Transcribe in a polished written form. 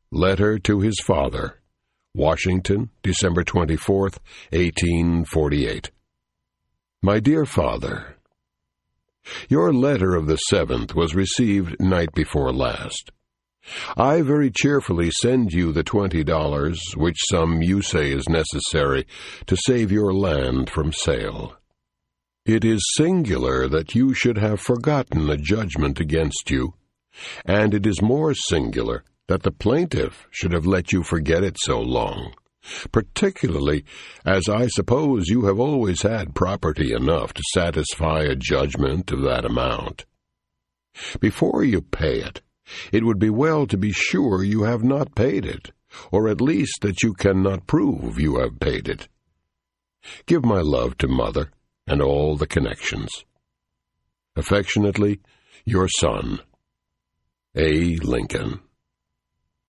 Letter to his father. Washington, December 24th, 1848. My dear Father, your letter of the 7th was received night before last. I very cheerfully send you the $20, which sum you say is necessary to save your land from sale. It is singular that you should have forgotten a judgment against you, and it is more singular that the plaintiff should have let you forget it so long, particularly as I suppose you have always had property enough to satisfy a judgment of that amount. Before you pay it, it would be well to be sure you have not paid it, or at least that you cannot prove you have paid it. Give my love to Mother and all the connections. Affectionately, your son, A. Lincoln.